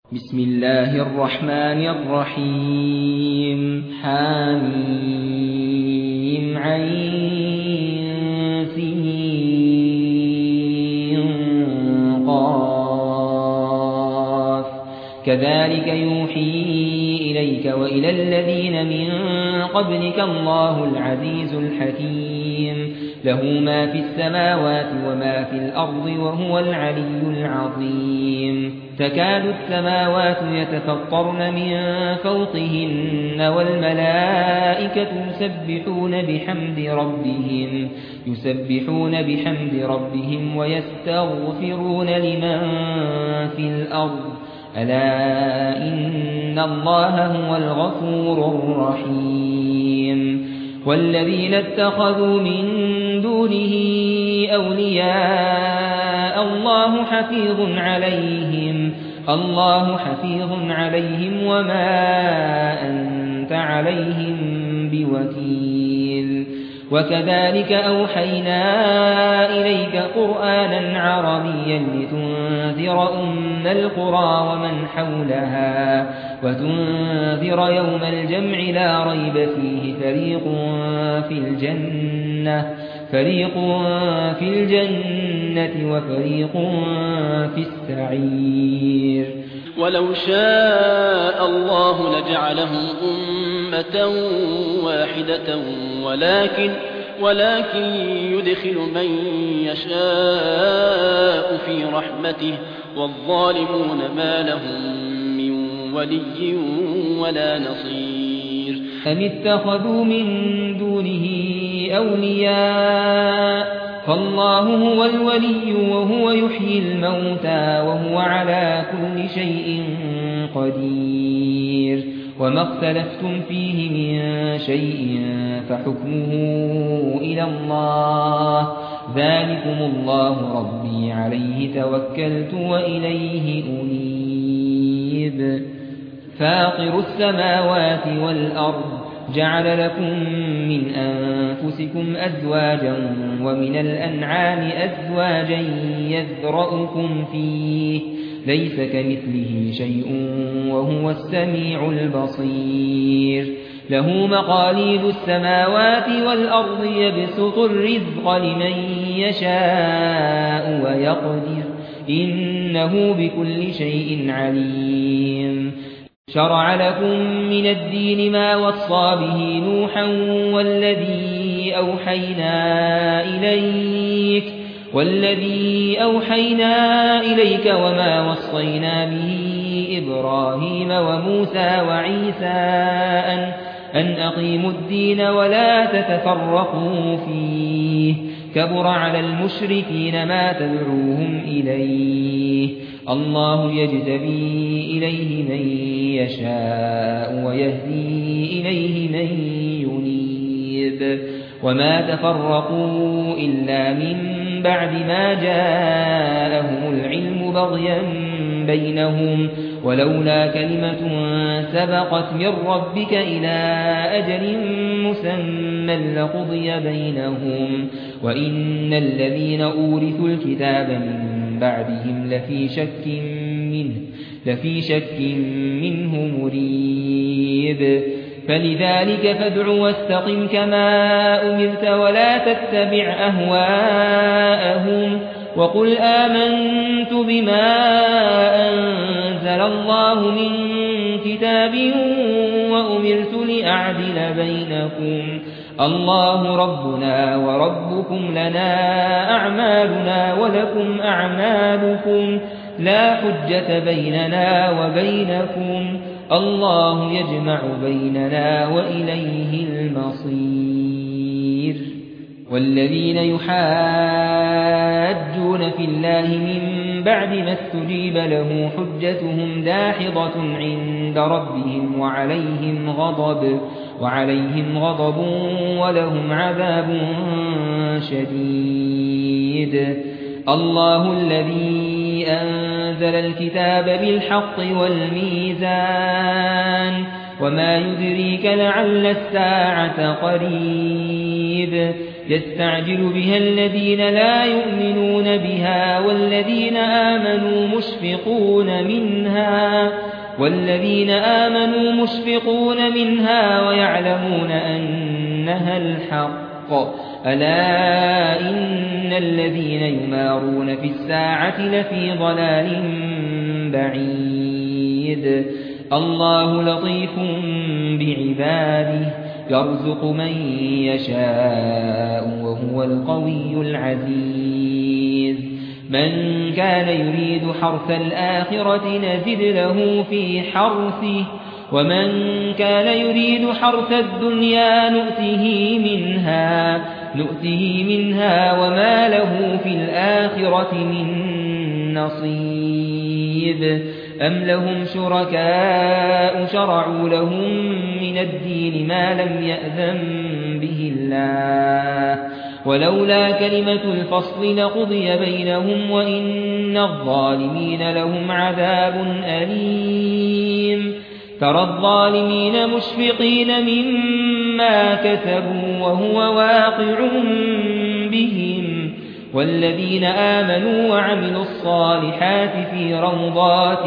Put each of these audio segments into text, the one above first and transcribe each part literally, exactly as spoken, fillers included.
بسم الله الرحمن الرحيم حميم عين سين قاف كذلك يوحي إليك وإلى الذين من قبلك الله العزيز الحكيم له ما في السماوات وما في الأرض وهو العلي العظيم تكاد السماوات يتفطرن من فوقهن والملائكة يسبحون بحمد ربهم يسبحون بحمد ربهم ويستغفرون لمن في الأرض ألا إن الله هو الغفور الرحيم والذين اتخذوا من دونه أولياء الله حفيظ عليهم الله حفيظ عليهم وما أنت عليهم بوكيل وكذلك أوحينا إليك قرآنا عربيا لتنذر أم القرى ومن حولها وتنذر يوم الجمع لا ريب فيه فريق في الجنة فريق في الجنة وفريق في السعير ولو شاء الله لجعلهم أمة واحدة ولكن ولكن يدخل من يشاء في رحمته والظالمون ما لهم من ولي ولا نصير أم اتخذوا من دونه أولياء فالله هو الولي وهو يحيي الموتى وهو على كل شيء قدير وما اختلفتم فيه من شيء فحكمه إلى الله ذلكم الله ربي عليه توكلت وإليه أنيب فاطر السماوات والأرض جعل لكم من أنفسكم أزواجا ومن الأنعام أزواجا يذرأكم فيه ليس كمثله شيء وهو السميع البصير له مقاليد السماوات والأرض يبسط الرزق لمن يشاء ويقدر إنه بكل شيء عليم شرع لكم من الدين ما وصى به نوحا والذي أوحينا إليك والذي أوحينا إليك وما وصينا به إبراهيم وموسى وعيسى أن, أن أقيموا الدين ولا تتفرقوا فيه كبر على المشركين ما تدعوهم إليه الله يجتبي إليه من يشاء ويهدي إليه من ينيب وما تفرقوا إلا من بعد ما جاءهم العلم بغيا بينهم ولولا كلمة سبقت من ربك إلى أجل مسمى لقضي بينهم وإن الذين أورثوا الكتاب من بعدهم لفي شك منه لفي شك منه مريب فلذلك فادع واستقم كما أمرت ولا تتبع أهواءهم وقل آمنت بما أنزل الله من كتاب وأمرت لأعدل بينكم الله ربنا وربكم لنا أعمالنا ولكم أعمالكم لا حجة بيننا وبينكم الله يجمع بيننا وإليه المصير والذين يحاجون في الله من بعد ما استجيب له حجتهم داحضة عند ربهم وعليهم غضب وعليهم غضب ولهم عذاب شديد الله الذي أنزل الكتاب بالحق والميزان وما يدريك لعل الساعة قريب يستعجل بها الذين لا يؤمنون بها والذين آمنوا مشفقون منها والذين آمنوا مشفقون منها ويعلمون أنها الحق ألا إن الذين يمارون في الساعة لفي ضلال بعيد الله لطيف بعباده يرزق من يشاء وهو القوي العزيز من كان يريد حرث الآخرة نزد له في حرثه ومن كان يريد حرث الدنيا نؤته منها نؤته منها وما له في الآخرة من نصيب أم لهم شركاء شرعوا لهم من الدين ما لم يأذن به الله ولولا كلمة الفصل لقضي بينهم وإن الظالمين لهم عذاب أليم ترى الظالمين مشفقين مما كسبوا وهو واقع بهم والذين آمنوا وعملوا الصالحات في روضات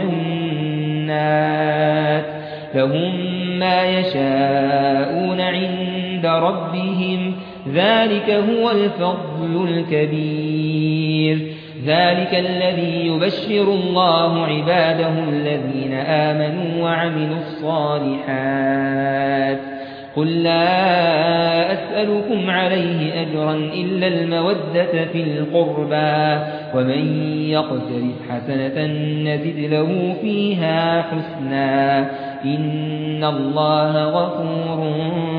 الجنات لهم ما يشاءون عند ربهم ذلك هو الفضل الكبير ذلك الذي يبشر الله عباده الذين آمنوا وعملوا الصالحات قل لا أسألكم عليه أجرا إلا المودة في القربى ومن يقترف حسنة نزد له فيها حسنا إن الله غفور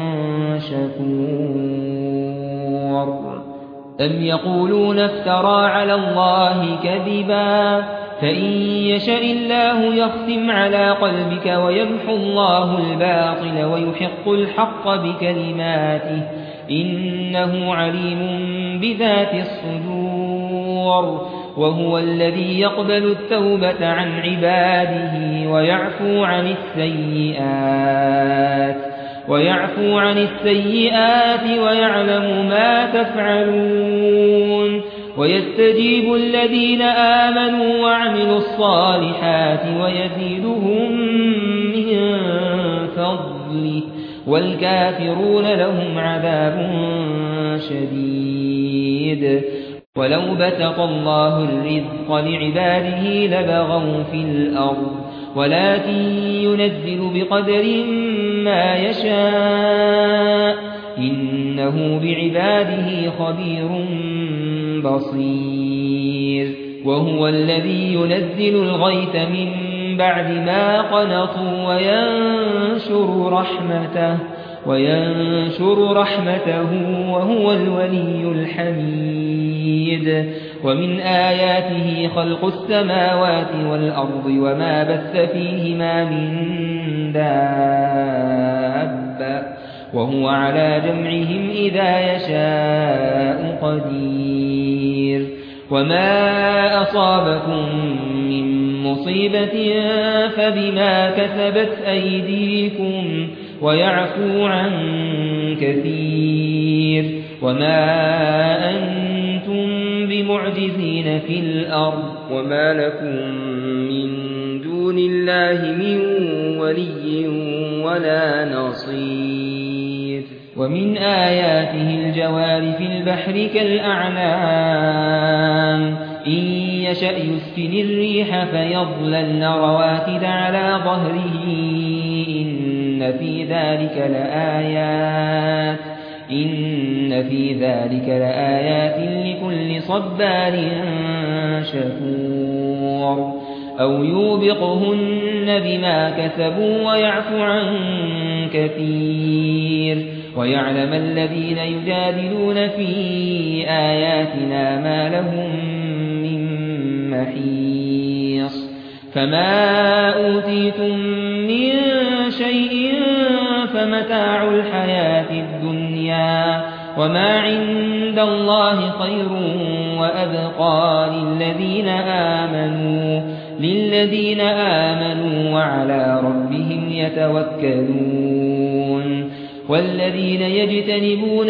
شكور أم يقولون افترى على الله كذبا فإن يشاء الله يختم على قلبك ويمحو الله الباطل ويحق الحق بكلماته إنه عليم بذات الصدور وهو الذي يقبل التوبة عن عباده ويعفو عن السيئات ويعفو عن السيئات ويعلم ما تفعلون ويستجيب الذين آمنوا وعملوا الصالحات ويزيدهم من فضله والكافرون لهم عذاب شديد ولو بسط الله الرزق لعباده لبغوا في الأرض ولكن ينزل بقدر ما يشاء إنه بعباده خبير بصير وهو الذي ينزل الغيث من بعد ما قنطوا وينشر رحمته وينشر رحمته وهو الولي الحميد ومن آياته خلق السماوات والأرض وما بث فيهما من دابة وهو على جمعهم إذا يشاء قدير وما أصابكم من مصيبة فبما كسبت أيديكم ويعفو عن كثير وما أنتم بمعجزين في الأرض وما لكم من دون الله من ولي ولا نصير ومن آياته الجوار في البحر كالأعلام إن يشأ يسكن الريح فيظللن رواكد على ظهره إن في ذلك لآيات إن في ذلك لآيات لكل صبار شكور أو يوبقهن بما كسبوا ويعفو عن كثير ويعلم الذين يجادلون في آياتنا ما لهم من محيص فما أوتيتم من شيء فمتاع الحياة الدنيا وما عند الله خير وأبقى للذين آمنوا للذين آمنوا وعلى ربهم يتوكلون والذين يجتنبون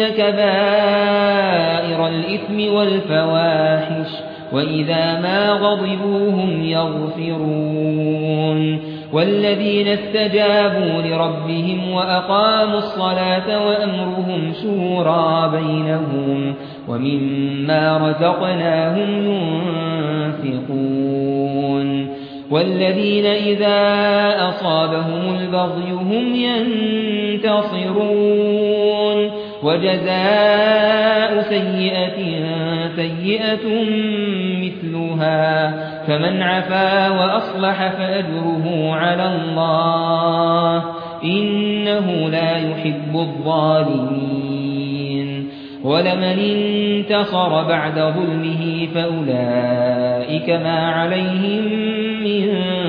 كبائر الإثم والفواحش وإذا ما غضبوا هم يغفرون والذين استجابوا لربهم وأقاموا الصلاة وأمرهم شورى بينهم ومما رزقناهم ينفقون والذين إذا أصابهم البغي هم ينتصرون وجزاء سيئة سيئة مثلها فمن عفا وأصلح فأجره على الله إنه لا يحب الظالمين ولمن انتصر بعد ظلمه فأولئك ما عليهم من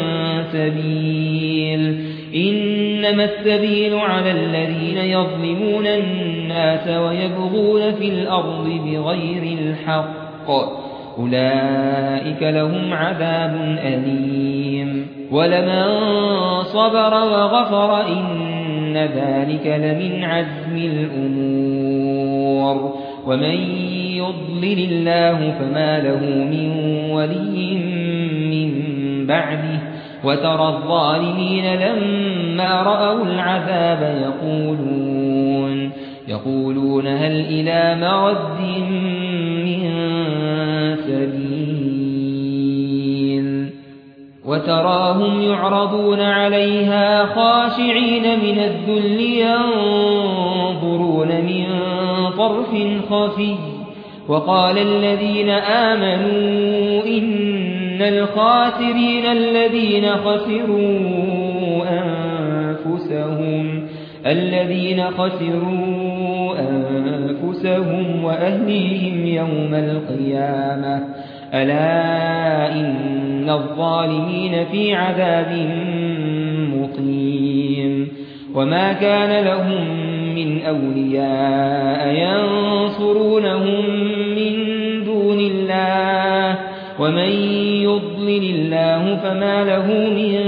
سبيل إنما السبيل على الذين يظلمون الناس ويبغون في الأرض بغير الحق أولئك لهم عذاب أليم ولمن صبر وغفر إن ذلك لمن عزم الأمور ومن يضلل الله فما له من ولي من بعده وترى الظالمين لما رأوا العذاب يقولون يقولون هل إلى مرد من سبيل وتراهم يعرضون عليها خاشعين من الذل ينظرون من طرف خفي وقال الذين آمنوا إن الخاسرين الذين خسروا أنفسهم الذين خسروا أنفسهم وأهليهم يوم القيامة ألا إن الظالمين في عذاب مقيم وما كان لهم من أولياء ينصرونهم من دون الله ومن يضلل الله فما له من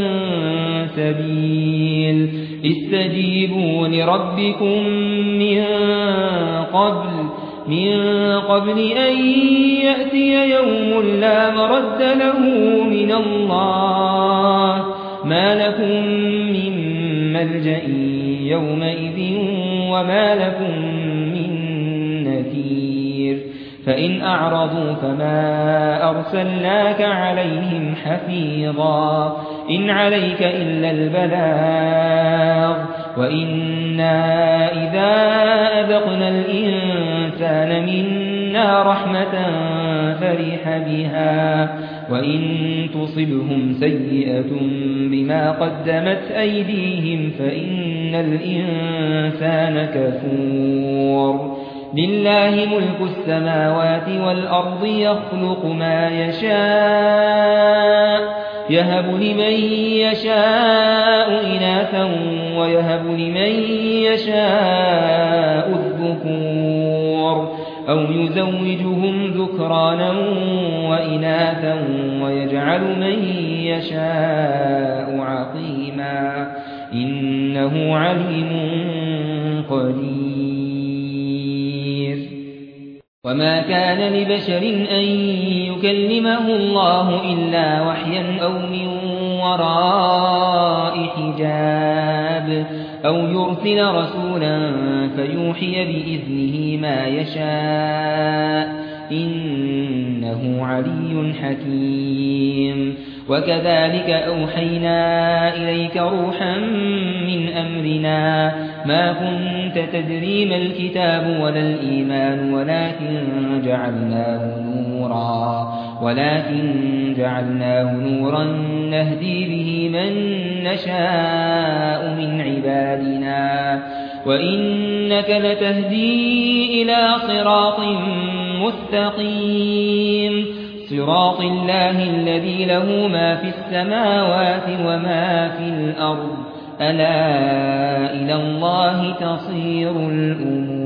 سبيل استجيبوا لربكم من قبل من قبل أن يأتي يوم لا مرد له من الله ما لكم من ملجأ يومئذ وما لكم من نكير فإن أعرضوا فما أرسلناك عليهم حفيظا إن عليك إلا البلاغ وإنا إذا أذقنا الإنسان منا رحمة فرح بها وإن تصبهم سيئة بما قدمت أيديهم فإن الإنسان كفور لله ملك السماوات والأرض يخلق ما يشاء يهب لمن يشاء إناثا ويهب لمن يشاء الذكور أو يزوجهم ذكرانا وإناثا ويجعل من يشاء عقيما إنه عليم قدير وما كان لبشر أن يكلمه الله إلا وحيا أو من وراء حجاب أو يرسل رسولا فيوحي بإذنه ما يشاء إنه علي حكيم وكذلك أوحينا إليك روحا من أمرنا ما كنت تدري ما الكتاب ولا الإيمان ولكن جعلناه نورا ولكن جعلناه نورا نهدي به من نشاء من عبادنا وإنك لتهدي إلى صراط مستقيم صراط الله الذي له ما في السماوات وما في الأرض ألا إلى الله تصير الأمور